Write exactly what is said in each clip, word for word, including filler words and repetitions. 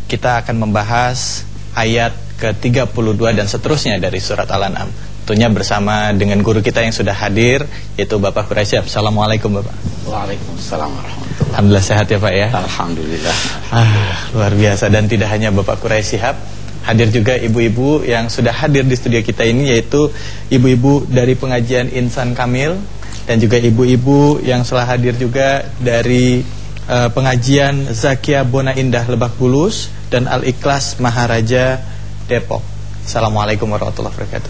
kita akan membahas ayat ke tiga puluh dua dan seterusnya dari surat Al-An'am. Tentunya bersama dengan guru kita yang sudah hadir, yaitu Bapak Quraish. Assalamualaikum Bapak. Waalaikumsalam warahmatullahi. Alhamdulillah sehat ya Pak ya. Alhamdulillah. Ah, luar biasa. Dan tidak hanya Bapak Quraish Shihab, hadir juga ibu-ibu yang sudah hadir di studio kita ini, yaitu ibu-ibu dari pengajian Insan Kamil, dan juga ibu-ibu yang telah hadir juga dari uh, pengajian Zakia Bona Indah Lebak Bulus dan Al-Ikhlas Maharaja Depok. Assalamualaikum warahmatullahi wabarakatuh.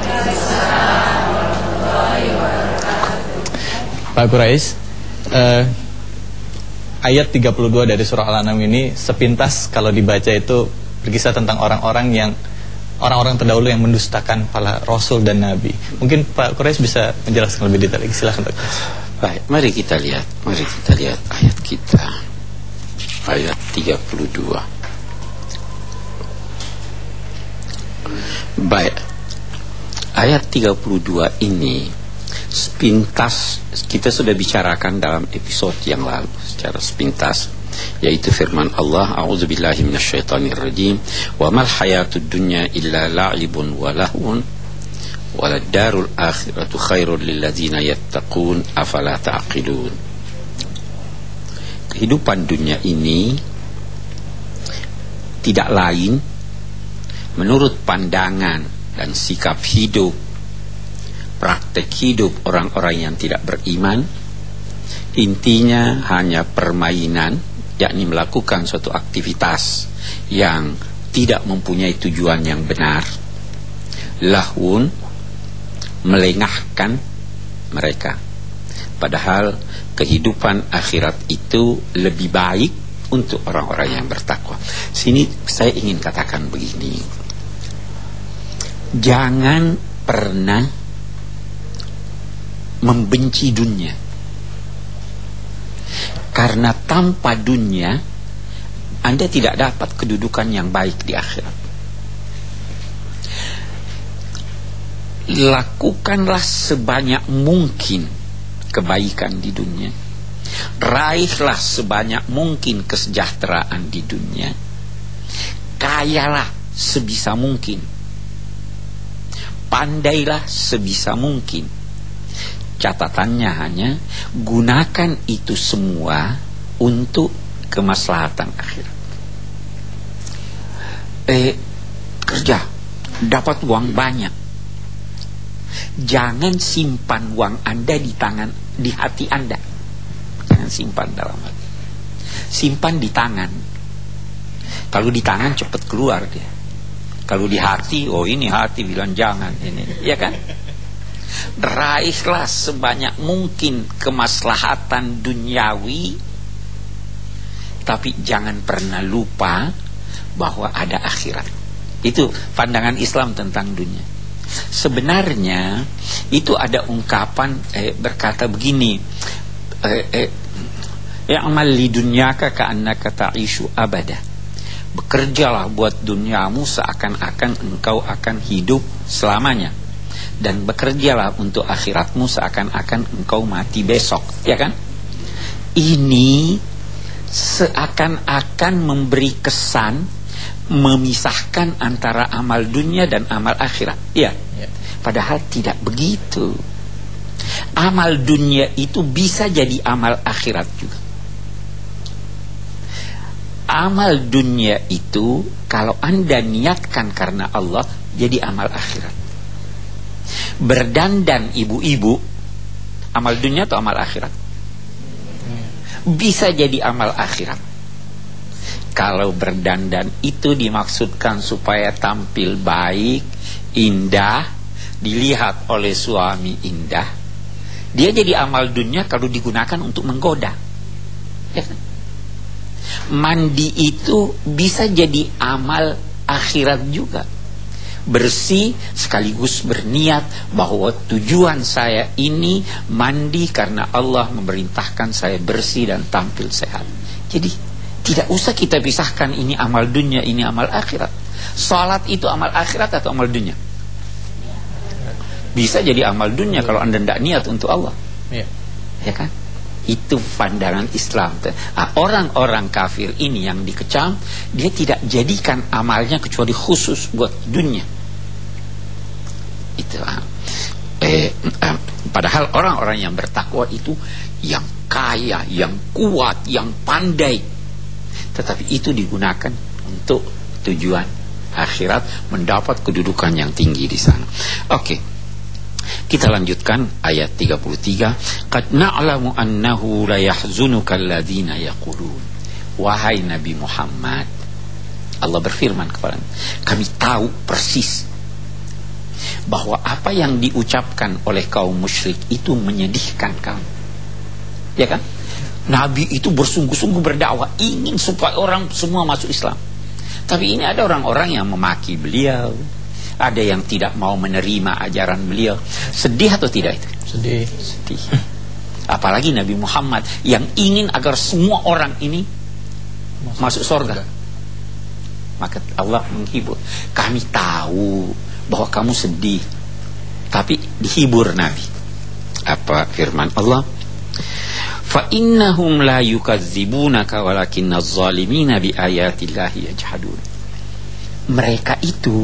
Pak Quraish, uh, ayat tiga puluh dua dari surah Al-An'am ini sepintas kalau dibaca itu berkisah tentang orang-orang yang orang-orang terdahulu yang mendustakan para rasul dan nabi. Mungkin Pak Quraish bisa menjelaskan lebih detail lagi. Silakan Pak Quraish. Baik, mari kita lihat, mari kita lihat ayat kita. Ayat tiga puluh dua. Baik. Ayat tiga puluh dua ini sepintas kita sudah bicarakan dalam episode yang lalu secara sepintas, yaitu firman Allah, a'udzubillahi minasyaitonirrajim, wa mal hayatud dunya illa la'ibun wa lahun walad darul akhiratu khairul lil ladzina yattaqun afala ta'qilun. Kehidupan dunia ini tidak lain menurut pandangan dan sikap hidup, praktek hidup orang-orang yang tidak beriman, intinya hanya permainan, yakni melakukan suatu aktivitas yang tidak mempunyai tujuan yang benar, lahun, melengahkan mereka. Padahal kehidupan akhirat itu lebih baik untuk orang-orang yang bertakwa. Sini saya ingin katakan begini, jangan pernah membenci dunia, karena tanpa dunia Anda tidak dapat kedudukan yang baik di akhirat. Lakukanlah sebanyak mungkin kebaikan di dunia, raihlah sebanyak mungkin kesejahteraan di dunia, kayalah sebisa mungkin, pandailah sebisa mungkin. Catatannya hanya gunakan itu semua untuk kemaslahatan akhirat. Eh, kerja, dapat uang banyak, jangan simpan uang Anda di tangan, di hati Anda. Jangan simpan dalam hati, simpan di tangan. Kalau di tangan cepat keluar dia. Kalau di hati, oh ini hati bilang jangan ini, ya kan? Raihlah sebanyak mungkin kemaslahatan duniawi, tapi jangan pernah lupa bahwa ada akhirat. Itu pandangan Islam tentang dunia. Sebenarnya itu ada ungkapan eh, berkata begini, eh, eh, ya'mal li dunyaka ka'annaka ta'ishu abada. Bekerjalah buat duniamu seakan-akan engkau akan hidup selamanya, dan bekerjalah untuk akhiratmu seakan-akan engkau mati besok, ya kan? Ini seakan-akan memberi kesan memisahkan antara amal dunia dan amal akhirat, ya. Padahal tidak begitu. Amal dunia itu bisa jadi amal akhirat juga. Amal dunia itu kalau Anda niatkan karena Allah, jadi amal akhirat. Berdandan ibu-ibu, amal dunia atau amal akhirat? Bisa jadi amal akhirat. Kalau berdandan itu dimaksudkan supaya tampil baik, indah, dilihat oleh suami indah, dia jadi amal dunia kalau digunakan untuk menggoda, ya kan? Mandi itu bisa jadi amal akhirat juga. Bersih sekaligus berniat bahwa tujuan saya ini mandi karena Allah memerintahkan saya bersih dan tampil sehat. Jadi tidak usah kita pisahkan ini amal dunia, ini amal akhirat. Salat itu amal akhirat atau amal dunia? Bisa jadi amal dunia kalau Anda tidak niat untuk Allah, ya, ya kan? Itu pandangan Islam. Nah, orang-orang kafir ini yang dikecam, dia tidak jadikan amalnya kecuali khusus buat dunia. Itu. Eh, eh, padahal orang-orang yang bertakwa itu yang kaya, yang kuat, yang pandai. Tetapi itu digunakan untuk tujuan akhirat, mendapat kedudukan yang tinggi di sana. Oke. Okay. Kita lanjutkan ayat tiga puluh tiga. Qad na'lamu annahu la yahzunuka alladhina yaqulun. Wahai Nabi Muhammad, Allah berfirman kepada kami, tahu persis bahwa apa yang diucapkan oleh kaum musyrik itu menyedihkan kamu. Ya kan? Nabi itu bersungguh-sungguh berdakwah, ingin supaya orang semua masuk Islam. Tapi ini ada orang-orang yang memaki beliau, ada yang tidak mau menerima ajaran beliau. Sedih atau tidak itu? Sedih. Sedih. Apalagi Nabi Muhammad yang ingin agar semua orang ini masuk, masuk surga. Maka Allah menghibur. Kami tahu bahwa kamu sedih, tapi dihibur Nabi. Apa firman Allah? Fa innahum la yukadzibunaka walakinna adh-dhalimina bi ayatillahi yajhadun. Mereka itu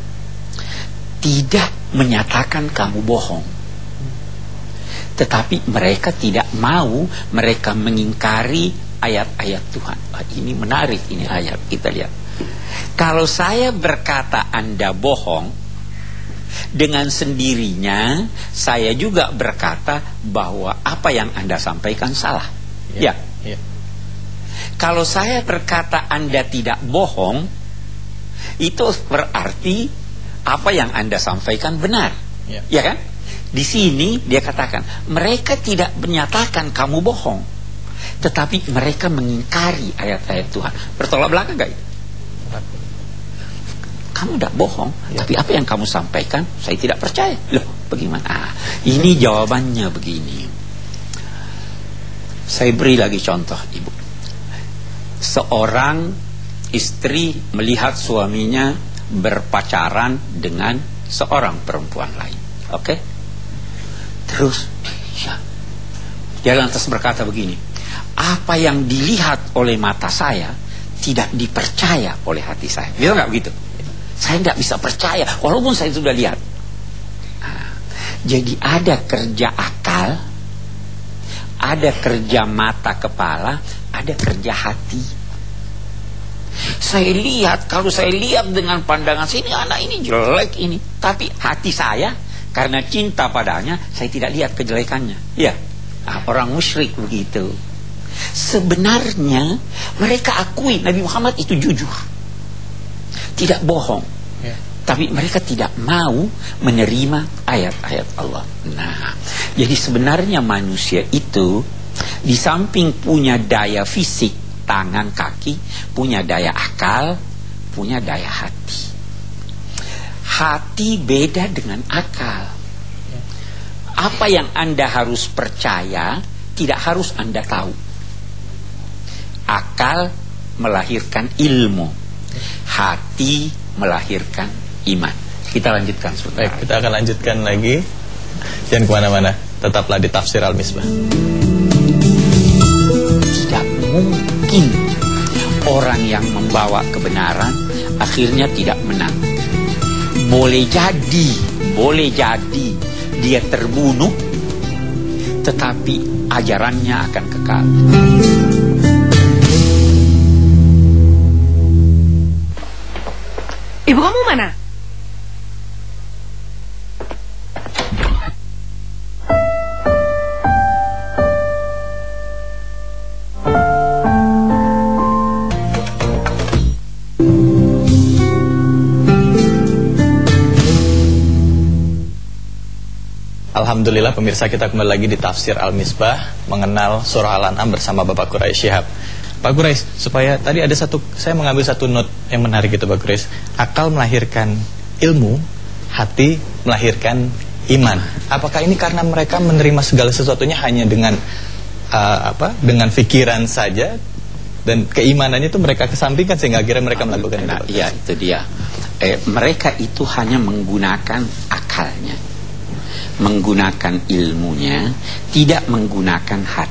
tidak menyatakan kamu bohong, tetapi mereka tidak mau, mereka mengingkari ayat-ayat Tuhan. Ah, ini menarik, ini ayat, kita lihat. Kalau saya berkata Anda bohong, dengan sendirinya saya juga berkata bahwa apa yang Anda sampaikan salah. Ya, ya. Ya. Kalau saya berkata Anda tidak bohong, itu berarti apa yang Anda sampaikan benar. Ya, ya kan? Di sini dia katakan mereka tidak menyatakan kamu bohong, tetapi mereka mengingkari ayat-ayat Tuhan. Bertolak belakang gak? Kamu tidak bohong, ya, tapi apa yang kamu sampaikan saya tidak percaya. Loh, bagaimana? Ah, ini jawabannya begini. Saya beri lagi contoh, Ibu. Seorang istri melihat suaminya berpacaran dengan seorang perempuan lain. Oke? Okay? Terus ya, dia lantas berkata begini, apa yang dilihat oleh mata saya tidak dipercaya oleh hati saya. Bisa nggak begitu? Saya tidak bisa percaya walaupun saya sudah lihat. Nah, jadi ada kerja akal, ada kerja mata kepala, ada kerja hati. Saya lihat, kalau saya lihat dengan pandangan saya, ini anak ini jelek ini, tapi hati saya karena cinta padanya, saya tidak lihat kejelekannya. Ya, nah, orang musyrik begitu. Sebenarnya mereka akui Nabi Muhammad itu jujur, tidak bohong, ya, tapi mereka tidak mau menerima ayat-ayat Allah. Nah, jadi sebenarnya manusia itu di samping punya daya fisik, tangan, kaki, punya daya akal, punya daya hati. Hati beda dengan akal. Apa yang Anda harus percaya tidak harus Anda tahu. Akal melahirkan ilmu, hati melahirkan iman. Kita lanjutkan sebentar. Baik, kita akan lanjutkan lagi. Jangan kemana-mana, tetaplah di Tafsir Al-Misbah. Tidak mungkin orang yang membawa kebenaran akhirnya tidak menang. Boleh jadi, boleh jadi dia terbunuh, tetapi ajarannya akan kekal. Ibu kamu mana? Alhamdulillah pemirsa, kita kembali lagi di Tafsir Al-Misbah, mengenal surah Al-An'am bersama Bapak Quraish Shihab. Pak Quraish, supaya tadi ada satu, saya mengambil satu note yang menarik itu Pak Quraish. Akal melahirkan ilmu, hati melahirkan iman. Apakah ini karena mereka menerima segala sesuatunya hanya dengan uh, apa? Dengan pikiran saja, dan keimanannya itu mereka kesampingkan sehingga akhirnya mereka melakukan nah, itu? Iya, itu dia. Eh, mereka itu hanya menggunakan akalnya, menggunakan ilmunya, tidak menggunakan hati.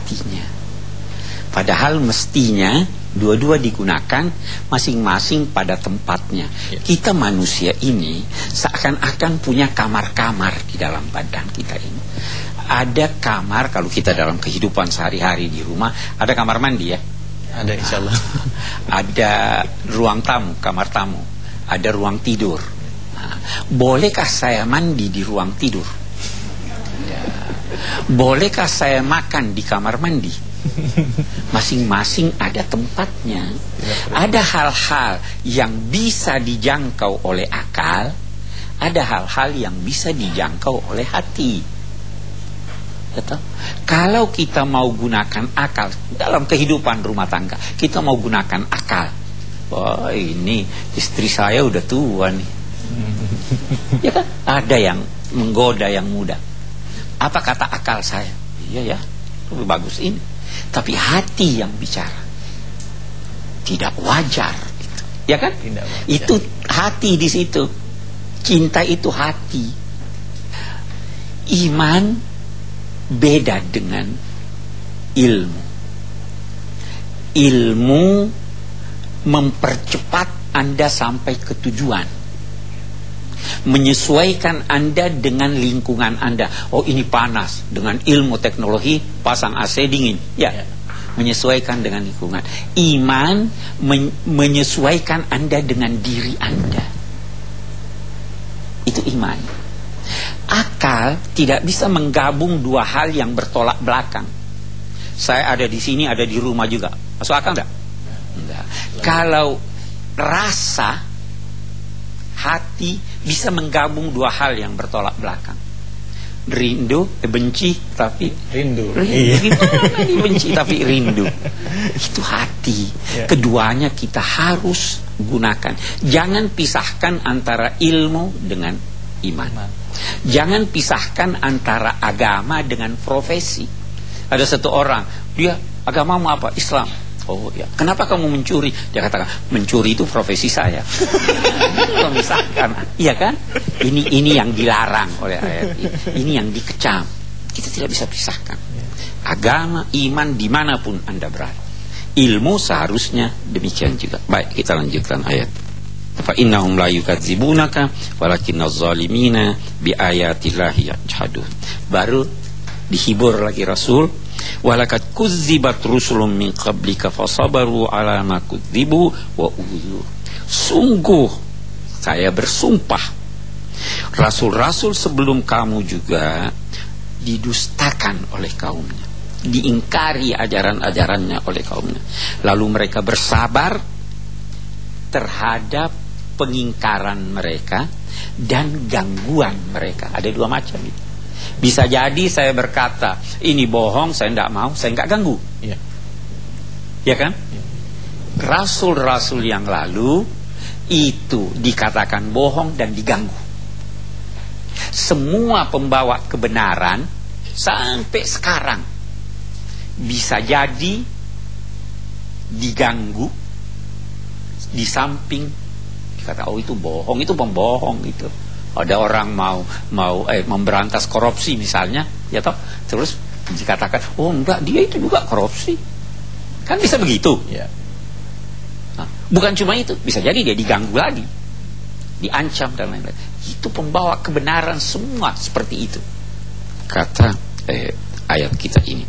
hatinya. Padahal mestinya dua-dua digunakan masing-masing pada tempatnya. Ya. Kita manusia ini seakan-akan punya kamar-kamar di dalam badan kita ini. Ada kamar, kalau kita dalam kehidupan sehari-hari di rumah, ada kamar mandi ya. Ada, insya Allah. Ada ruang tamu, kamar tamu. Ada ruang tidur. Nah, bolehkah saya mandi di ruang tidur? Ya. Bolehkah saya makan di kamar mandi? Masing-masing ada tempatnya. Ada hal-hal yang bisa dijangkau oleh akal, ada hal-hal yang bisa dijangkau oleh hati. Betul? Kalau kita mau gunakan akal dalam kehidupan rumah tangga, kita mau gunakan akal. Wah, ini istri saya udah tua nih. Ya kan? Ada yang menggoda yang muda. Apa kata akal saya? Iya ya, lebih bagus ini. Tapi hati yang bicara. Tidak wajar gitu. Ya kan? Tidak wajar. Itu hati di situ. Cinta itu hati. Iman beda dengan ilmu. Ilmu mempercepat Anda sampai ke tujuan, menyesuaikan Anda dengan lingkungan Anda. Oh, ini panas, dengan ilmu teknologi pasang A C dingin. Ya, ya. Menyesuaikan dengan lingkungan. Iman men menyesuaikan Anda dengan diri Anda. Itu iman. Akal tidak bisa menggabung dua hal yang bertolak belakang. Saya ada di sini, ada di rumah juga. Masuk akal enggak? Enggak. Kalau rasa, hati bisa menggabung dua hal yang bertolak belakang. Rindu, eh, benci tapi rindu. Rindu. Gimana nih benci tapi rindu? Itu hati. Ya. Keduanya kita harus gunakan. Jangan pisahkan antara ilmu dengan iman. iman. Jangan pisahkan antara agama dengan profesi. Ada satu orang, dia agamamu apa? Islam. Oh ya, kenapa kamu mencuri? Dia katakan, mencuri itu profesi saya. Memisahkan, iya kan? Ini ini yang dilarang oleh ayat ini. Ini yang dikecam. Kita tidak bisa pisahkan. Agama, iman, dimanapun Anda berada. Ilmu seharusnya demikian juga. Baik, kita lanjutkan ayat. Fa innahum la yukadzibunaka walakinnaz zalimina bi ayatillahi yajhadun. Baru dihibur lagi Rasul. Walakad kudzibat rusulun min qablika fasabaru ala ma kudzibu wa udzu. Sungguh saya bersumpah, rasul-rasul sebelum kamu juga didustakan oleh kaumnya, diingkari ajaran-ajarannya oleh kaumnya. Lalu mereka bersabar terhadap pengingkaran mereka dan gangguan mereka. Ada dua macam itu. Bisa jadi saya berkata ini bohong, saya tidak mau, saya tidak ganggu. Ya, ya kan? Ya. Rasul-rasul yang lalu itu dikatakan bohong dan diganggu. Semua pembawa kebenaran sampai sekarang bisa jadi diganggu, di samping dikata oh itu bohong, itu pembohong itu. Ada orang mau mau eh memberantas korupsi misalnya, ya toh, terus dikatakan oh enggak, dia itu juga korupsi. Kan bisa begitu. Ya. Nah, bukan cuma itu, bisa jadi dia diganggu lagi, diancam dan lain-lain. Itu pembawa kebenaran semua seperti itu. Kata eh, ayat kita ini.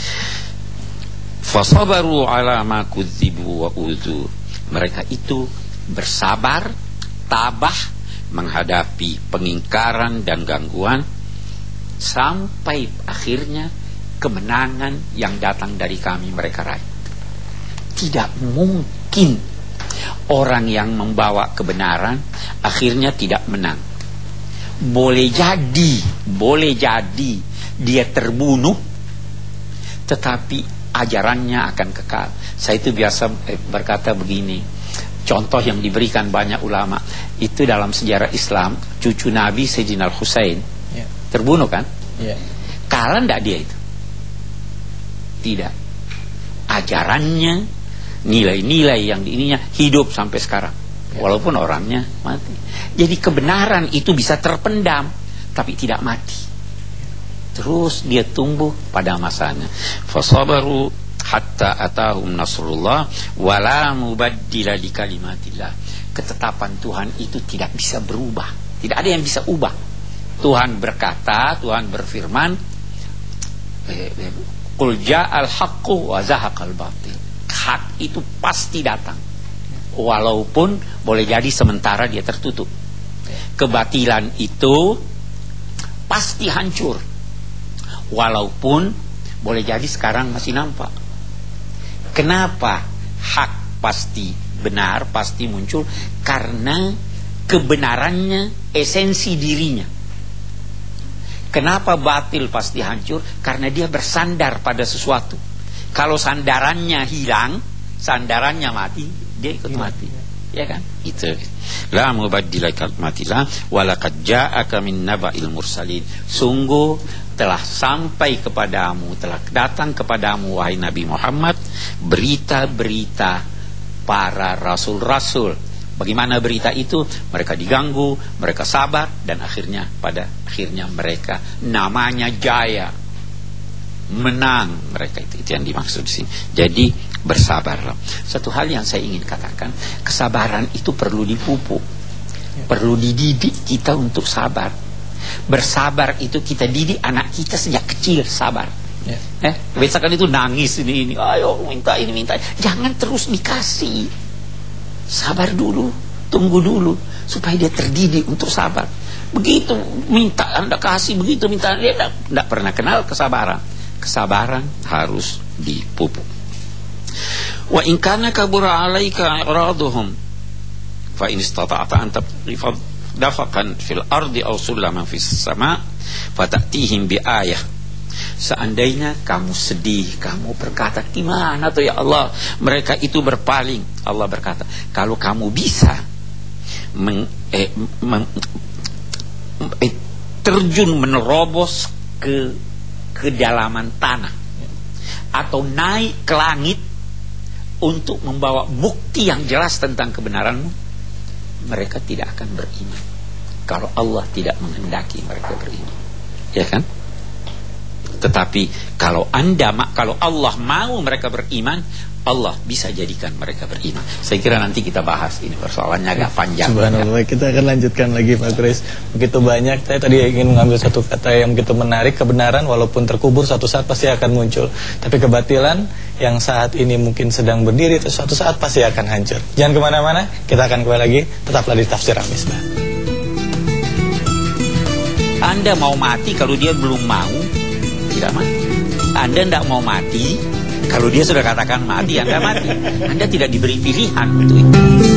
Fasabaru ala ma kudzibu wa udzu. Mereka itu bersabar, tabah menghadapi pengingkaran dan gangguan sampai akhirnya kemenangan yang datang dari kami mereka raih. Tidak mungkin orang yang membawa kebenaran akhirnya tidak menang. Boleh jadi, boleh jadi dia terbunuh, tetapi ajarannya akan kekal. Saya itu biasa berkata begini, contoh yang diberikan banyak ulama itu dalam sejarah Islam, cucu Nabi Sayyidina Al-Husain ya. Terbunuh kan? Ya. Kalah enggak dia itu? Tidak. Ajarannya, nilai-nilai yang ininya hidup sampai sekarang ya. Walaupun orangnya mati. Jadi kebenaran itu bisa terpendam tapi tidak mati. terus dia tumbuh pada masanya. Fasabaru hatta atahum nasrullah wala mubaddila li kalimatillah. Ketetapan Tuhan itu tidak bisa berubah, tidak ada yang bisa ubah. Tuhan berkata, Tuhan berfirman, qul ja'al haqqu wa zahaqal batil. Hak itu pasti datang, walaupun boleh jadi sementara dia tertutup. Kebatilan itu pasti hancur, walaupun boleh jadi sekarang masih nampak. Kenapa hak pasti benar, pasti muncul? Karena kebenarannya esensi dirinya. Kenapa batil pasti hancur? Karena dia bersandar pada sesuatu. Kalau sandarannya hilang, sandarannya mati, dia ikut mati. Ya kan? Itu. La mubaddila kalimatillah wa laqad ja'aka min naba'il mursalin. Sungguh telah sampai kepadamu, telah datang kepadamu wahai Nabi Muhammad, berita-berita para rasul-rasul. Bagaimana berita itu? Mereka diganggu, mereka sabar, dan akhirnya pada akhirnya mereka namanya jaya, menang. Mereka itu, itu yang dimaksud di sini. Jadi bersabarlah. Satu hal yang saya ingin katakan, kesabaran itu perlu dipupuk, perlu dididik kita untuk sabar. Bersabar itu kita didik anak kita sejak kecil sabar. Ya. Eh, biasakan itu nangis ini ini, ayo minta ini minta, jangan terus dikasih. Sabar dulu, tunggu dulu supaya dia terdidik untuk sabar. Begitu minta Anda kasih, begitu minta dia tidak pernah kenal kesabaran. Kesabaran harus dipupuk. Wa in kana kabura 'alaika i'raduhum fa in istata'ta an taqifa dafaqan fil ardi aw sulaman fis sama' fata'tihim bi ayah. Seandainya kamu sedih, kamu berkata, gimana tuh ya Allah, mereka itu berpaling. Allah berkata, kalau kamu bisa meng, eh, meng, eh, terjun menerobos ke kedalaman tanah atau naik ke langit untuk membawa bukti yang jelas tentang kebenaranmu, mereka tidak akan beriman kalau Allah tidak menghendaki mereka beriman. Ya kan? Tetapi kalau anda, kalau Allah mau mereka beriman, Allah bisa jadikan mereka beriman. Saya kira nanti kita bahas ini, persoalannya agak panjang. Subhanallah, ya. Kita akan lanjutkan lagi Pak Khurais. Begitu banyak. Saya tadi ingin mengambil satu kata yang begitu menarik. Kebenaran walaupun terkubur suatu saat pasti akan muncul. Tapi kebatilan yang saat ini mungkin sedang berdiri, suatu saat pasti akan hancur. Jangan kemana-mana, kita akan kembali lagi. Tetaplah di Tafsir Al-Misbah. Anda mau mati kalau dia belum mau, tidak mati. Anda tidak mau mati kalau dia sudah katakan mati, Anda mati. Anda tidak diberi pilihan untuk itu.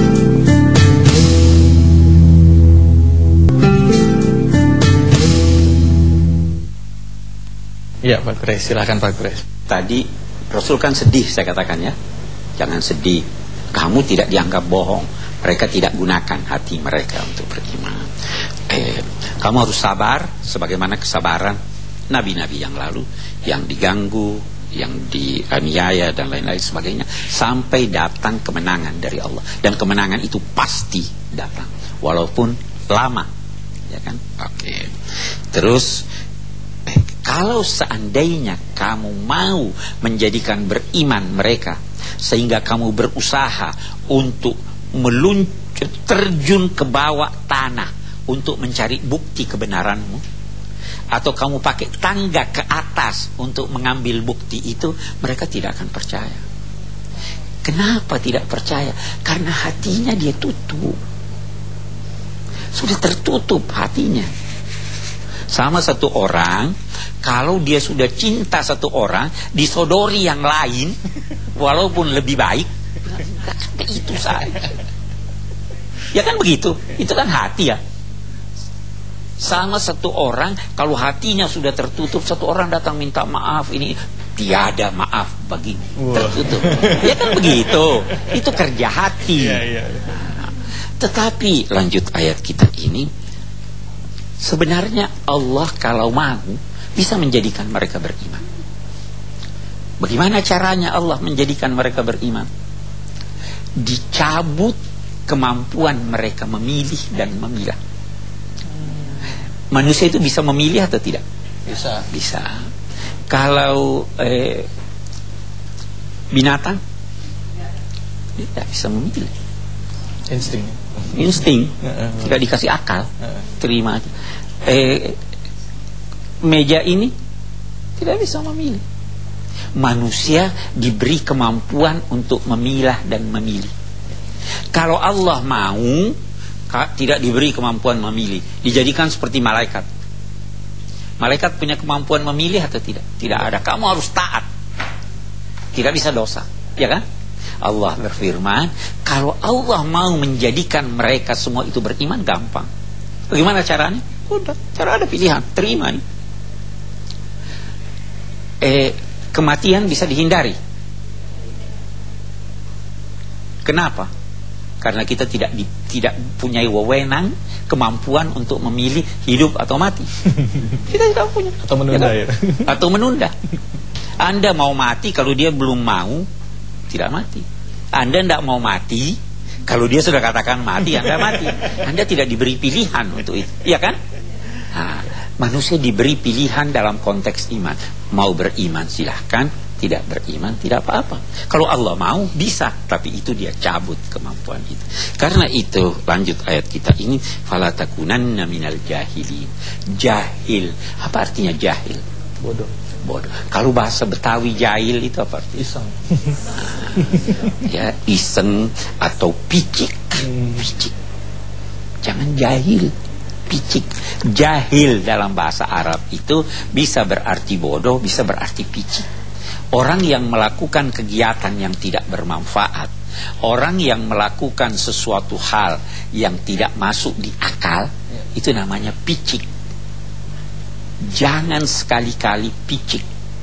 Ya Pak Khurais, silakan Pak Khurais. Tadi Rasul kan sedih, saya katakan ya. Jangan sedih. Kamu tidak dianggap bohong. Mereka tidak gunakan hati mereka untuk beriman. Eh, kamu harus sabar sebagaimana kesabaran nabi-nabi yang lalu, yang diganggu, yang dianiaya dan lain-lain sebagainya, sampai datang kemenangan dari Allah. Dan kemenangan itu pasti datang walaupun lama, ya kan? Oke. Terus eh, kalau seandainya kamu mau menjadikan beriman mereka, sehingga kamu berusaha untuk meluncur, terjun ke bawah tanah untuk mencari bukti kebenaranmu, atau kamu pakai tangga ke atas untuk mengambil bukti itu, mereka tidak akan percaya. Kenapa tidak percaya? Karena hatinya dia tutup. Sudah tertutup hatinya. Sama satu orang, kalau dia sudah cinta satu orang, disodori yang lain, walaupun lebih baik, itu saja. Ya kan begitu? Itu kan hati ya. Sama satu orang, kalau hatinya sudah tertutup, satu orang datang minta maaf, ini tiada maaf bagimu, tertutup. Ya kan begitu. Itu kerja hati. Ya, ya. Nah, tetapi lanjut ayat kita ini, sebenarnya Allah kalau mau bisa menjadikan mereka beriman. Bagaimana caranya Allah menjadikan mereka beriman? Dicabut kemampuan mereka memilih dan memilah. Manusia itu bisa memilih atau tidak? Bisa. Bisa. Kalau eh, binatang tidak bisa memilih. Insting. Insting. Tidak dikasih akal. Terima aja. Eh, meja ini tidak bisa memilih. Manusia diberi kemampuan untuk memilah dan memilih. Kalau Allah mau, tidak diberi kemampuan memilih, dijadikan seperti malaikat. Malaikat punya kemampuan memilih atau tidak? Tidak ada. Kamu harus taat, tidak bisa dosa, ya kan? Allah berfirman, kalau Allah mau menjadikan mereka semua itu beriman, gampang. Bagaimana caranya? Udah, cara ada pilihan, terima nih. Eh, kematian bisa dihindari. Kenapa? Karena kita tidak di, tidak punya wewenang, kemampuan untuk memilih hidup atau mati. Kita tidak punya. Atau menunda ya, ya. Atau menunda. Anda mau mati, kalau dia belum mau, tidak mati. Anda tidak mau mati, kalau dia sudah katakan mati, Anda mati. Anda tidak diberi pilihan untuk itu, iya kan? Nah, manusia diberi pilihan dalam konteks iman. Mau beriman silahkan, tidak beriman tidak apa-apa. Kalau Allah mau bisa, tapi itu dia cabut kemampuan itu. Karena itu lanjut ayat kita ini, fala takunanna minal jahilin. Jahil, apa artinya jahil? Bodoh. Bodoh. Kalau bahasa Betawi jahil itu apa artinya? Iseng. Ya, iseng atau picik. Picik. Jangan jahil, picik. Jahil dalam bahasa Arab itu bisa berarti bodoh, bisa berarti picik. Orang yang melakukan kegiatan yang tidak bermanfaat, orang yang melakukan sesuatu hal yang tidak masuk di akal, itu namanya picik. Jangan sekali-kali picik.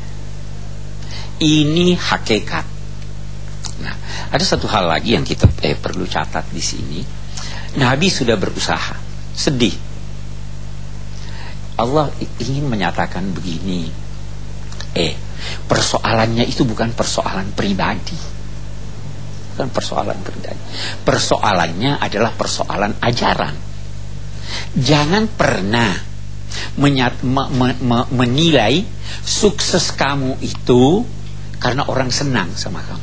Ini hakikat. Nah, ada satu hal lagi yang kita eh, perlu catat di sini. Nabi sudah berusaha, sedih. Allah ingin menyatakan begini. Eh, persoalannya itu bukan persoalan pribadi. Bukan persoalan pribadi. Persoalannya adalah persoalan ajaran. Jangan pernah menyat, me, me, me, menilai sukses kamu itu karena orang senang sama kamu.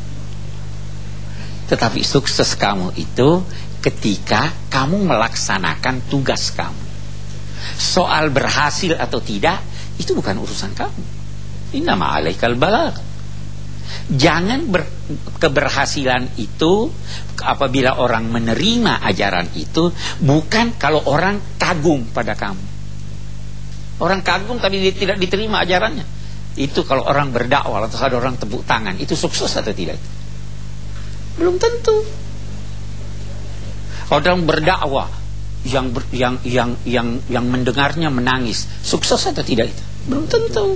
Tetapi sukses kamu itu ketika kamu melaksanakan tugas kamu. Soal berhasil atau tidak, itu bukan urusan kamu. Innama alaikal balagh. Jangan ber, keberhasilan itu apabila orang menerima ajaran itu bukan kalau orang kagum pada kamu. Orang kagum tapi tidak diterima ajarannya. Itu kalau orang berdakwah atau ada orang tepuk tangan, itu sukses atau tidak? Belum tentu. Orang berdakwah yang ber, yang yang yang yang mendengarnya menangis, sukses atau tidak itu? Belum tentu.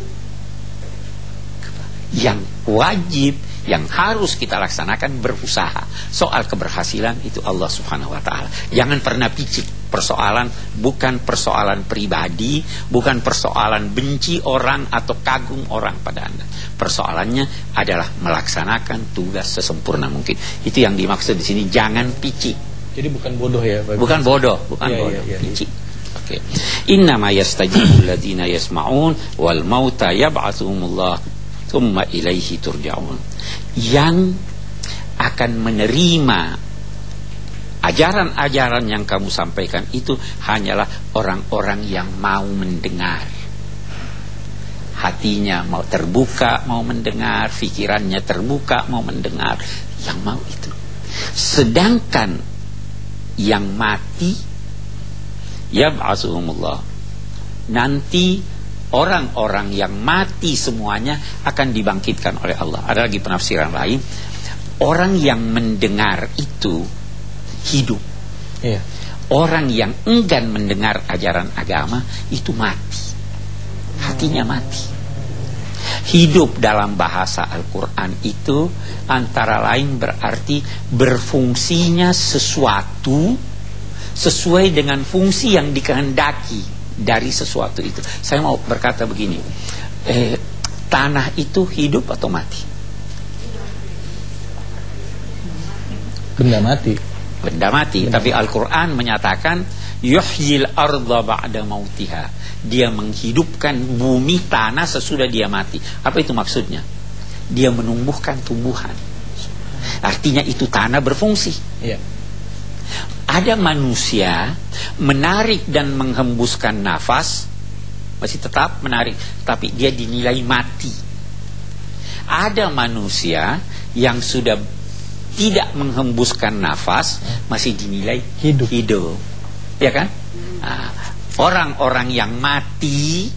Yang wajib, yang harus kita laksanakan berusaha. Soal keberhasilan itu Allah Subhanahu wa taala. Jangan pernah picik. Persoalan bukan persoalan pribadi, bukan persoalan benci orang atau kagum orang pada Anda. Persoalannya adalah melaksanakan tugas sesempurna mungkin. Itu yang dimaksud di sini, jangan picik. Jadi bukan bodoh ya, Pak? Bukan bodoh, bukan ya, bodoh, ya, ya, picik. Oke. Innama yastajibul ladzina yasma'un wal mauta yab'atsuhumullah tsumma ilaihi turja'un. Yang akan menerima ajaran-ajaran yang kamu sampaikan itu hanyalah orang-orang yang mau mendengar. Hatinya mau terbuka, mau mendengar, pikirannya terbuka, mau mendengar, yang mau itu. Sedangkan yang mati, yab'atsuhumullah, nanti orang-orang yang mati semuanya akan dibangkitkan oleh Allah. Ada lagi penafsiran lain, orang yang mendengar itu hidup. Iya. Orang yang enggan mendengar ajaran agama itu mati. Hatinya mati. Hidup dalam bahasa Al-Quran itu antara lain berarti berfungsinya sesuatu sesuai dengan fungsi yang dikehendaki dari sesuatu itu. Saya mau berkata begini, eh, tanah itu hidup atau mati? Benda mati. Benda mati. Benda. Tapi Al-Quran menyatakan Yuhyil arda ba'da mautiha. Dia menghidupkan bumi tanah sesudah dia mati. Apa itu maksudnya? Dia menumbuhkan tumbuhan. Artinya itu tanah berfungsi. Iya. Ada manusia menarik dan menghembuskan nafas, masih tetap menarik, tapi dia dinilai mati. Ada manusia yang sudah tidak menghembuskan nafas, masih dinilai Hidup. hidup. Ya kan? Nah, orang-orang yang mati,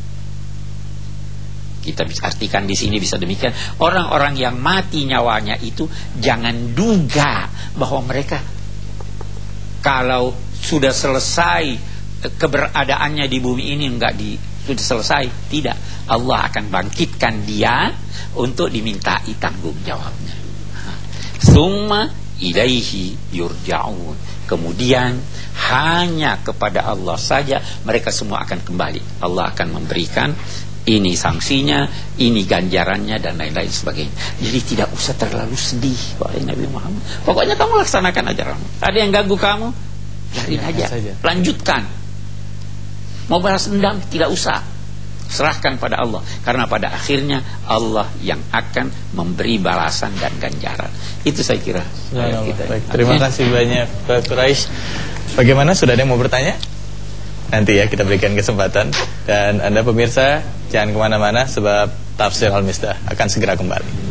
kita bisa artikan di sini bisa demikian. Orang-orang yang mati nyawanya itu jangan duga bahwa mereka kalau sudah selesai keberadaannya di bumi ini enggak di sudah selesai. Tidak. Allah akan bangkitkan dia untuk dimintai tanggung jawabnya. Summa ilaihi yurja'un. Kemudian hanya kepada Allah saja mereka semua akan kembali. Allah akan memberikan ini sanksinya, ini ganjarannya, dan lain-lain sebagainya. Jadi tidak usah terlalu sedih, wahai Nabi Muhammad. Pokoknya kamu laksanakan aja. Ada yang ganggu kamu, biarin aja, saja. lanjutkan. Mau balas dendam, tidak usah. Serahkan pada Allah. Karena pada akhirnya Allah yang akan memberi balasan dan ganjaran. Itu saya kira. Nah, kita. baik. Terima kasih banyak Pak Quraisy. Bagaimana, sudah ada yang mau bertanya? Nanti ya kita berikan kesempatan. Dan Anda pemirsa jangan kemana-mana, sebab Tafsir Al-Misbah akan segera kembali.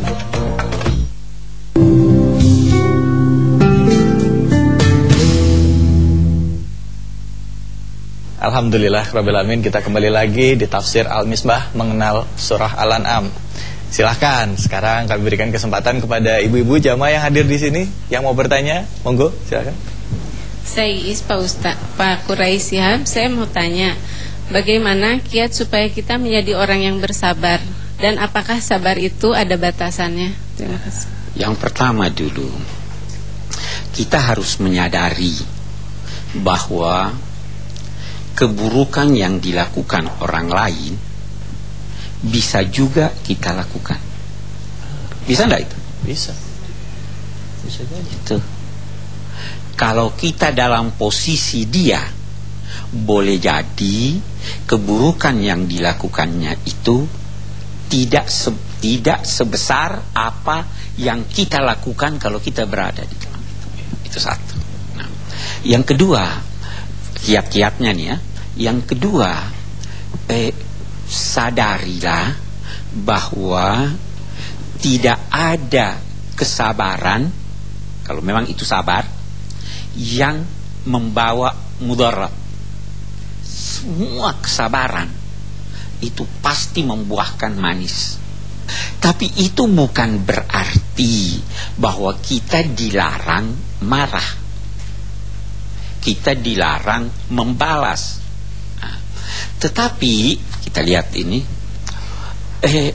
Alhamdulillah Rabbil Alamin, kita kembali lagi di Tafsir Al-Misbah mengenal surah Al-An'am. Silahkan sekarang kami berikan kesempatan kepada ibu-ibu jamaah yang hadir di sini yang mau bertanya, monggo silahkan. Saya Is Pak Ustaz, Pak Quraisy Shihab, saya mau tanya, bagaimana kiat supaya kita menjadi orang yang bersabar, dan apakah sabar itu ada batasannya? Terima kasih. Yang pertama dulu, kita harus menyadari bahwa keburukan yang dilakukan orang lain bisa juga kita lakukan. Bisa enggak itu? Bisa. Bisa jadi. Itu. Kalau kita dalam posisi dia, boleh jadi keburukan yang dilakukannya itu tidak se tidak sebesar apa yang kita lakukan kalau kita berada di dalam itu. Itu satu. Nah, yang kedua, kiat-kiatnya nih ya. Yang kedua, eh, sadarilah bahwa tidak ada kesabaran, kalau memang itu sabar, yang membawa mudarat. Semua kesabaran itu pasti membuahkan manis. Tapi itu bukan berarti bahwa kita dilarang marah, kita dilarang membalas. Nah, tetapi kita lihat ini, eh,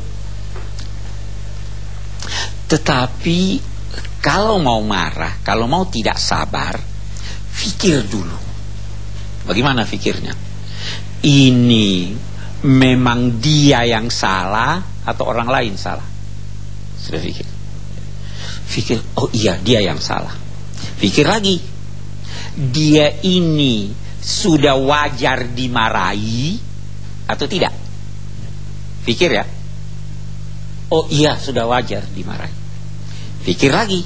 tetapi kalau mau marah, kalau mau tidak sabar, fikir dulu. Bagaimana fikirnya? Ini memang dia yang salah atau orang lain salah? Sudah fikir. Fikir, oh iya dia yang salah. Fikir lagi, dia ini sudah wajar dimarahi atau tidak? Pikir ya. Oh iya sudah wajar dimarahi. Pikir lagi,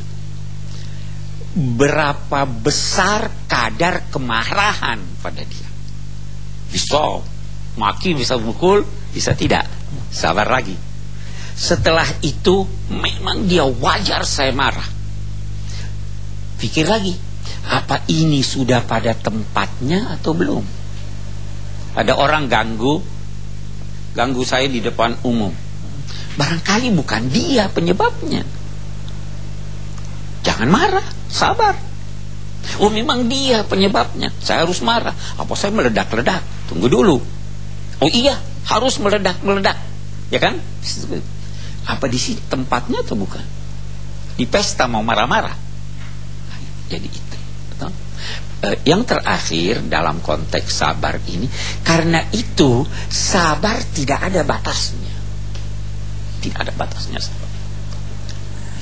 berapa besar kadar kemarahan pada dia? Bisa maki, bisa mukul, bisa tidak. Sabar lagi. Setelah itu memang dia wajar saya marah. Pikir lagi, apa ini sudah pada tempatnya atau belum? Ada orang ganggu Ganggu saya di depan umum, barangkali bukan dia penyebabnya. Jangan marah, sabar. Oh memang dia penyebabnya, saya harus marah. Apa saya meledak-ledak? Tunggu dulu. Oh iya, harus meledak-meledak, ya kan? Apa di sini tempatnya atau bukan? Di pesta mau marah-marah. Jadi itu. Betul? Eh, yang terakhir dalam konteks sabar ini, karena itu sabar tidak ada batasnya. Tidak ada batasnya sabar.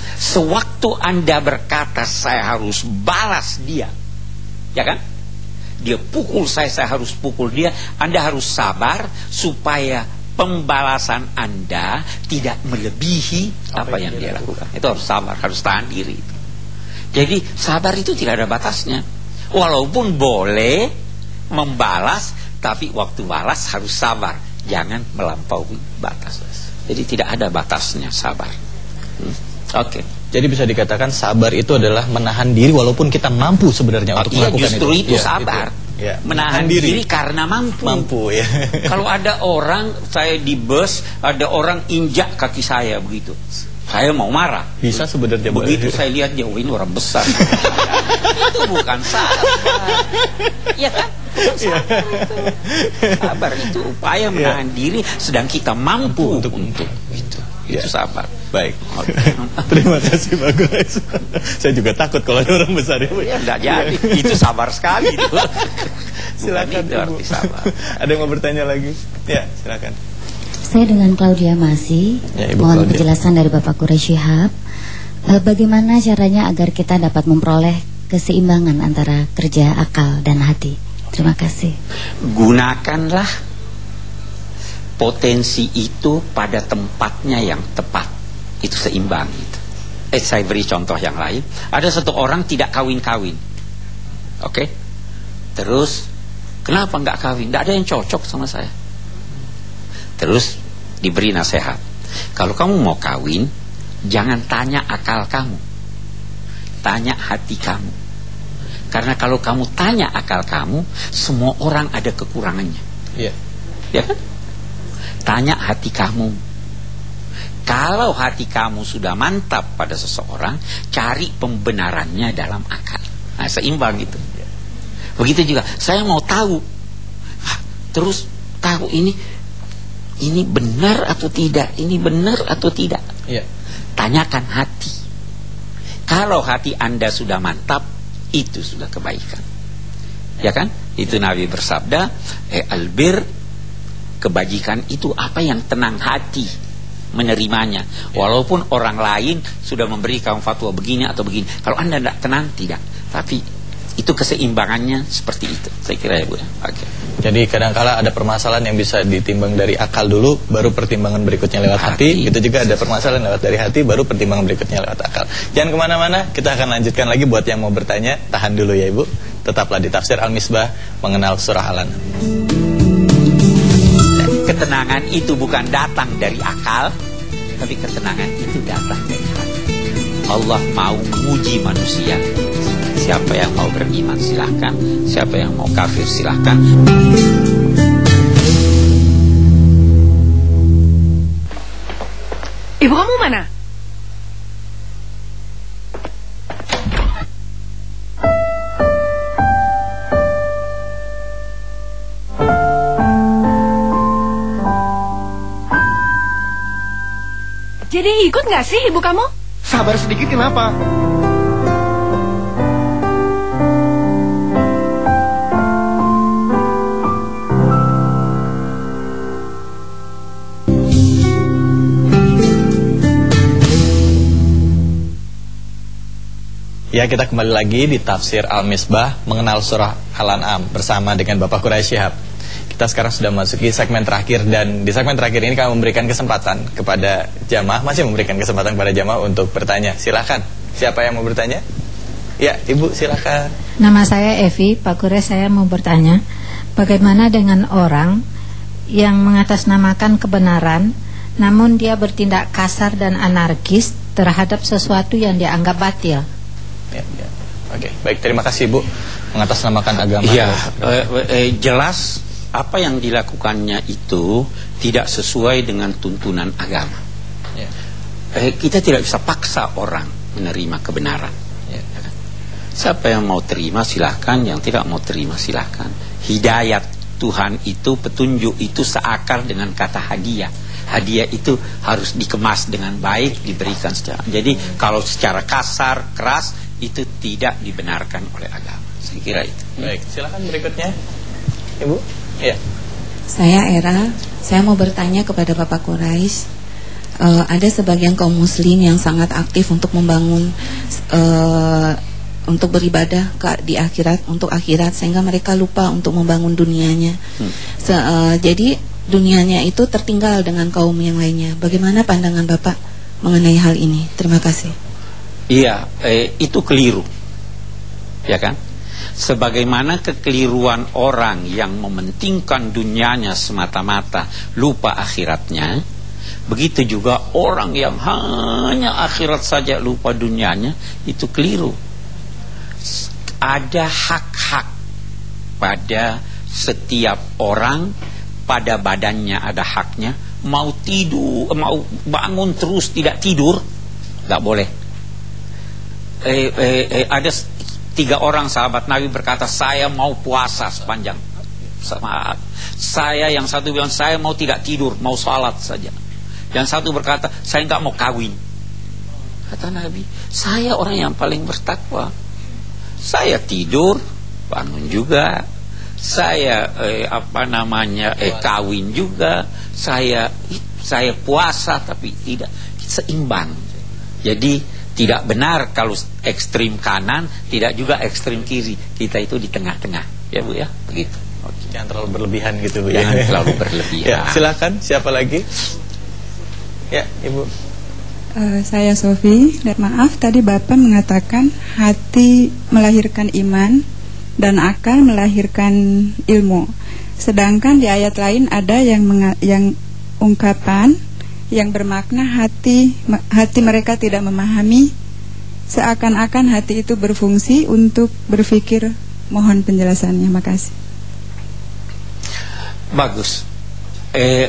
Sewaktu Anda berkata saya harus balas dia, ya kan? dia pukul saya, saya harus pukul dia. Anda harus sabar supaya pembalasan Anda tidak melebihi apa, apa yang, yang dia lakukan. Itu harus sabar, harus tahan diri. Jadi sabar itu tidak ada batasnya. Walaupun boleh membalas, tapi waktu balas harus sabar, jangan melampaui batas. Jadi tidak ada batasnya sabar. hmm. Oke. Okay. Jadi bisa dikatakan sabar itu adalah menahan diri walaupun kita mampu sebenarnya oh, untuk iya, melakukan justru itu. itu ya, sabar. Itu. Ya. Menahan diri. diri karena mampu. Mampu ya. Kalau ada orang, saya di bus, ada orang injak kaki saya begitu, saya mau marah. Bisa sebenarnya. Begitu saya lihat dia, oh, ini orang besar. Itu bukan sabar. Iya kan? Bukan sabar itu. Sabar itu upaya menahan ya. diri sedang kita mampu untuk untuk itu. Ya. Itu sabar. Baik. Okay. Terima kasih Pak Quraisy. Saya juga takut kalau ada orang besar ya. Ya enggak jadi. Itu sabar sekali itu. Silakan itu arti sabar. Ada yang mau bertanya lagi? Ya, silakan. Saya dengan Claudia masih ya, mohon Claudia. Penjelasan dari Bapak Quraisy Shihab. E, bagaimana caranya agar kita dapat memperoleh keseimbangan antara kerja akal dan hati? Terima kasih. Gunakanlah potensi itu pada tempatnya yang tepat. Itu seimbang itu. Eh saya beri contoh yang lain. Ada satu orang tidak kawin-kawin. Oke okay? Terus kenapa nggak kawin? Nggak ada yang cocok sama saya. Terus diberi nasihat, kalau kamu mau kawin, jangan tanya akal kamu, tanya hati kamu. Karena kalau kamu tanya akal kamu, semua orang ada kekurangannya. Iya. Ya kan? Tanya hati kamu. Kalau hati kamu sudah mantap pada seseorang, cari pembenarannya dalam akal. Nah, seimbang itu. Begitu juga, saya mau tahu, terus tahu ini, ini benar atau tidak, ini benar atau tidak. Ya. Tanyakan hati. Kalau hati Anda sudah mantap, itu sudah kebaikan. Ya kan? Itu Nabi bersabda, eh albir, kebajikan itu apa yang tenang hati menerimanya. Walaupun orang lain sudah memberi kamu fatwa begini atau begini, kalau Anda tidak tenang, tidak. Tapi itu keseimbangannya seperti itu. Saya kira ya Bu. Oke. Okay. Jadi kadang-kala ada permasalahan yang bisa ditimbang dari akal dulu, baru pertimbangan berikutnya lewat hati. hati. Itu juga ada permasalahan lewat dari hati, baru pertimbangan berikutnya lewat akal. Jangan kemana-mana, kita akan lanjutkan lagi. Buat yang mau bertanya, tahan dulu ya Ibu. Tetaplah di Tafsir Al-Misbah, mengenal surah Al-An'am. Ketenangan itu bukan datang dari akal, tapi ketenangan itu datang dari hati. Allah mau menguji manusia. Siapa yang mau beriman silahkan, siapa yang mau kafir silahkan. Ibu kamu mana? Jadi ikut gak sih ibu kamu? Sabar sedikit kenapa? Ya, kita kembali lagi di Tafsir Al-Misbah, mengenal surah Al-An'am bersama dengan Bapak Quraisy Shihab. Kita sekarang sudah memasuki segmen terakhir, dan di segmen terakhir ini kami memberikan kesempatan kepada jamaah, masih memberikan kesempatan kepada jamaah untuk bertanya. Silakan. Siapa yang mau bertanya? Ya, Ibu silakan. Nama saya Evi, Pak Quraisy, saya mau bertanya, bagaimana dengan orang yang mengatasnamakan kebenaran namun dia bertindak kasar dan anarkis terhadap sesuatu yang dianggap batil? Ya, ya. Oke, baik, terima kasih Bu mengatasnamakan agama. Iya, eh, eh, jelas apa yang dilakukannya itu tidak sesuai dengan tuntunan agama. Ya. Eh, kita tidak bisa paksa orang menerima kebenaran. Ya. Siapa yang mau terima silahkan, yang tidak mau terima silahkan. Hidayat Tuhan itu, petunjuk itu seakar dengan kata hadiah. Hadiah itu harus dikemas dengan baik, diberikan secara. Jadi kalau secara kasar, keras, itu tidak dibenarkan oleh agama. Saya kira itu. Baik, silakan berikutnya, Ibu. Ya. Saya Era, saya mau bertanya kepada Bapak Quraisy. Uh, ada sebagian kaum muslim yang sangat aktif untuk membangun uh, untuk beribadah ke di akhirat, untuk akhirat, sehingga mereka lupa untuk membangun dunianya. Hmm. Se, uh, jadi dunianya itu tertinggal dengan kaum yang lainnya. Bagaimana pandangan Bapak mengenai hal ini? Terima kasih. Iya, eh, itu keliru, ya kan? Sebagaimana kekeliruan orang yang mementingkan dunianya semata-mata, lupa akhiratnya, begitu juga orang yang hanya akhirat saja, lupa dunianya, itu keliru. Ada hak-hak pada setiap orang, pada badannya ada haknya. Mau tidur, mau bangun terus tidak tidur, nggak boleh. Eh, eh, eh, ada tiga orang sahabat Nabi berkata, saya mau puasa sepanjang saat. Saya, yang satu bilang saya mau tidak tidur, mau salat saja. Yang satu berkata, saya nggak mau kawin. Kata Nabi, saya orang yang paling bertakwa. Saya tidur, bangun juga. Saya eh, apa namanya eh, kawin juga. Saya saya puasa tapi tidak seimbang. Jadi tidak benar kalau ekstrim kanan, tidak juga ekstrim kiri. Kita itu di tengah-tengah, ya Bu ya, begitu. Oke. Jangan terlalu berlebihan gitu Bu. Jangan ya. terlalu berlebihan. Ya, silakan, siapa lagi? Ya, Ibu. Uh, saya Sofi, dan maaf tadi Bapak mengatakan hati melahirkan iman dan akal melahirkan ilmu. Sedangkan di ayat lain ada yang menga- yang ungkapan yang bermakna hati hati mereka tidak memahami, seakan-akan hati itu berfungsi untuk berpikir. Mohon penjelasannya, makasih. Bagus. Eh,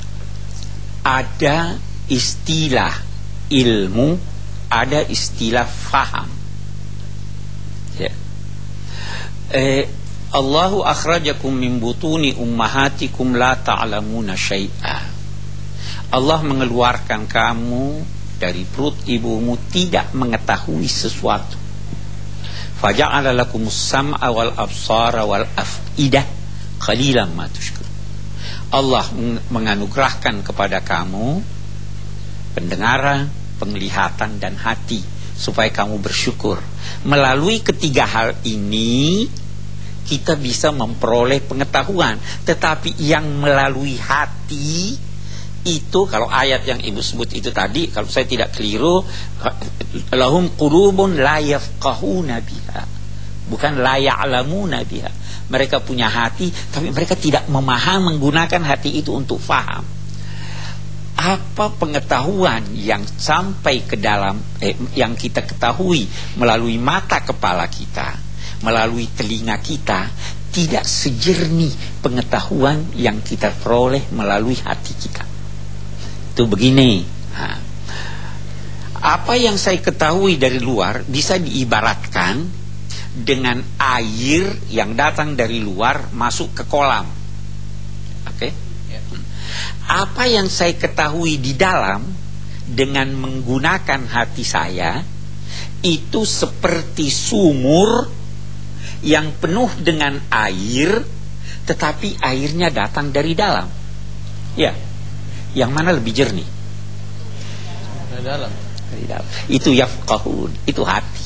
ada istilah ilmu, ada istilah faham. Ya. Eh, Allahu akhrajakum min butuni ummahatikum la ta'lamuna syai'a. Allah mengeluarkan kamu dari perut ibumu tidak mengetahui sesuatu. Faja'ala lakumus sam'a wal absara wal af'idah qalilan ma tusykurun. Allah menganugerahkan kepada kamu pendengaran, penglihatan dan hati supaya kamu bersyukur. Melalui ketiga hal ini kita bisa memperoleh pengetahuan. Tetapi yang melalui hati itu, kalau ayat yang Ibu sebut itu tadi, kalau saya tidak keliru, lahum qulubun la yafqahuna biha, bukan la ya'lamuna biha. Mereka punya hati tapi mereka tidak memahami menggunakan hati itu untuk faham. Apa pengetahuan yang sampai ke dalam eh, yang kita ketahui melalui mata kepala kita, melalui telinga kita, tidak sejernih pengetahuan yang kita peroleh melalui hati kita. Itu begini. Nah, apa yang saya ketahui dari luar bisa diibaratkan dengan air yang datang dari luar masuk ke kolam. Oke? Okay? Apa yang saya ketahui di dalam dengan menggunakan hati saya itu seperti sumur yang penuh dengan air, tetapi airnya datang dari dalam. Ya, yang mana lebih jernih? Dari dalam. Dari dalam. Itu yafqahun, itu hati.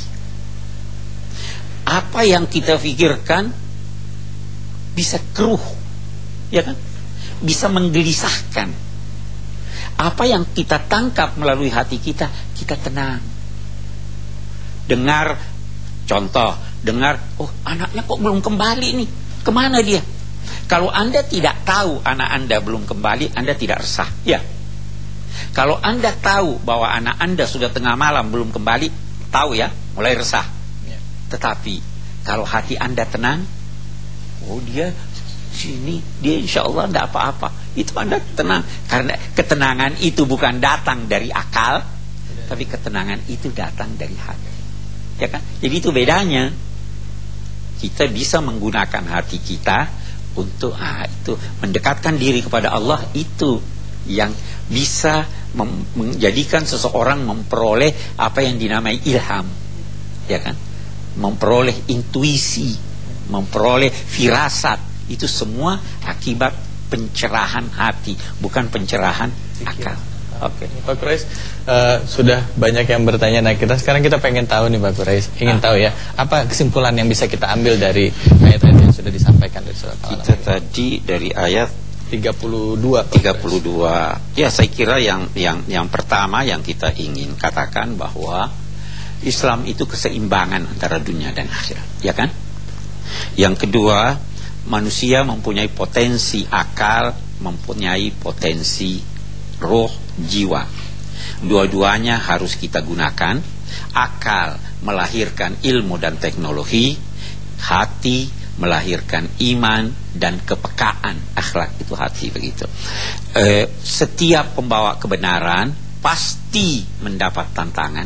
Apa yang kita pikirkan bisa keruh, ya kan? Bisa menggelisahkan. Apa yang kita tangkap melalui hati kita, kita tenang. Dengar, contoh, dengar, oh anaknya kok belum kembali nih, kemana dia? Kalau Anda tidak tahu anak Anda belum kembali, Anda tidak resah, ya. Kalau Anda tahu bahwa anak Anda sudah tengah malam belum kembali, tahu ya, mulai resah. Tetapi kalau hati Anda tenang, oh dia sini, dia insya Allah tidak apa-apa, itu Anda tenang. Karena ketenangan itu bukan datang dari akal, tapi ketenangan itu datang dari hati, ya kan? Jadi itu bedanya. Kita bisa menggunakan hati kita untuk ah, itu mendekatkan diri kepada Allah, itu yang bisa mem- menjadikan seseorang memperoleh apa yang dinamai ilham, ya kan? Memperoleh intuisi, memperoleh firasat, itu semua akibat pencerahan hati, bukan pencerahan akal. Oke, Pak Quraisy, uh, sudah banyak yang bertanya. Nah, kita sekarang kita pengen tahu nih Pak Quraisy, ingin ah. tahu ya, apa kesimpulan yang bisa kita ambil dari ayat-ayat yang sudah disampaikan dari surat Al-An'am? Kita tadi dari ayat tiga puluh dua. tiga puluh dua. Ya, saya kira yang yang yang pertama yang kita ingin katakan bahwa Islam itu keseimbangan antara dunia dan akhirat, ya kan? Yang kedua, manusia mempunyai potensi akal, mempunyai potensi roh, jiwa. Dua-duanya harus kita gunakan. Akal melahirkan ilmu dan teknologi, hati melahirkan iman dan kepekaan. Akhlak itu hati, begitu. E, setiap pembawa kebenaran pasti mendapat tantangan.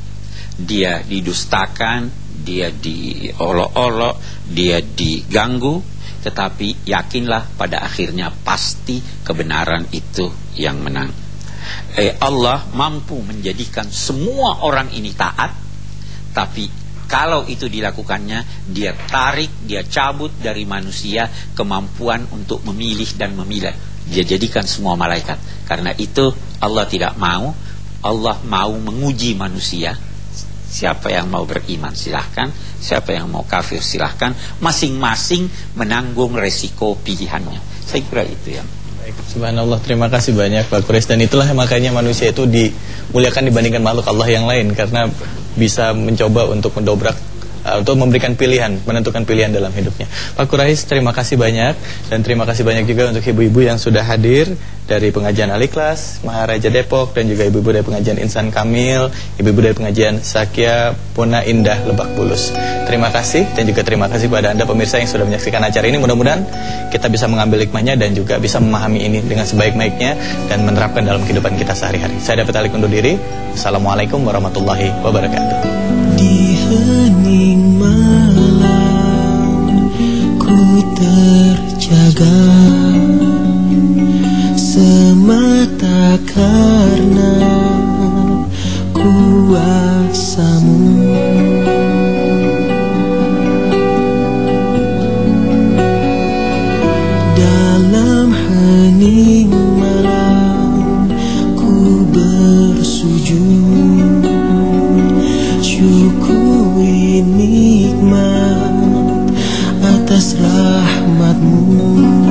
Dia didustakan, dia diolok-olok, dia diganggu, tetapi yakinlah pada akhirnya pasti kebenaran itu yang menang. Eh, Allah mampu menjadikan semua orang ini taat, tapi kalau itu dilakukannya, dia tarik, dia cabut dari manusia kemampuan untuk memilih dan memilah. Dia jadikan semua malaikat. Karena itu Allah tidak mau. Allah mau menguji manusia. Siapa yang mau beriman silahkan, siapa yang mau kafir silahkan. Masing-masing menanggung resiko pilihannya. Saya kira itu yang. Baik, subhanallah, terima kasih banyak Pak Quraisy. Dan itulah makanya manusia itu dimuliakan dibandingkan makhluk Allah yang lain, karena bisa mencoba untuk mendobrak, uh, untuk memberikan pilihan, menentukan pilihan dalam hidupnya. Pak Quraisy, terima kasih banyak. Dan terima kasih banyak juga untuk ibu-ibu yang sudah hadir dari pengajian Al-Ikhlas Maharaja Depok, dan juga ibu-ibu dari pengajian Insan Kamil, ibu-ibu dari pengajian Sakya Puna Indah Lebak Bulus. Terima kasih, dan juga terima kasih kepada Anda pemirsa yang sudah menyaksikan acara ini. Mudah-mudahan kita bisa mengambil hikmahnya dan juga bisa memahami ini dengan sebaik-baiknya dan menerapkan dalam kehidupan kita sehari-hari. Saya David Alik undur diri. Assalamualaikum warahmatullahi wabarakatuh. Di hening malam ku terjaga semata karena kuasamu. Dalam hening malam ku bersujud, syukuri nikmat atas rahmatmu.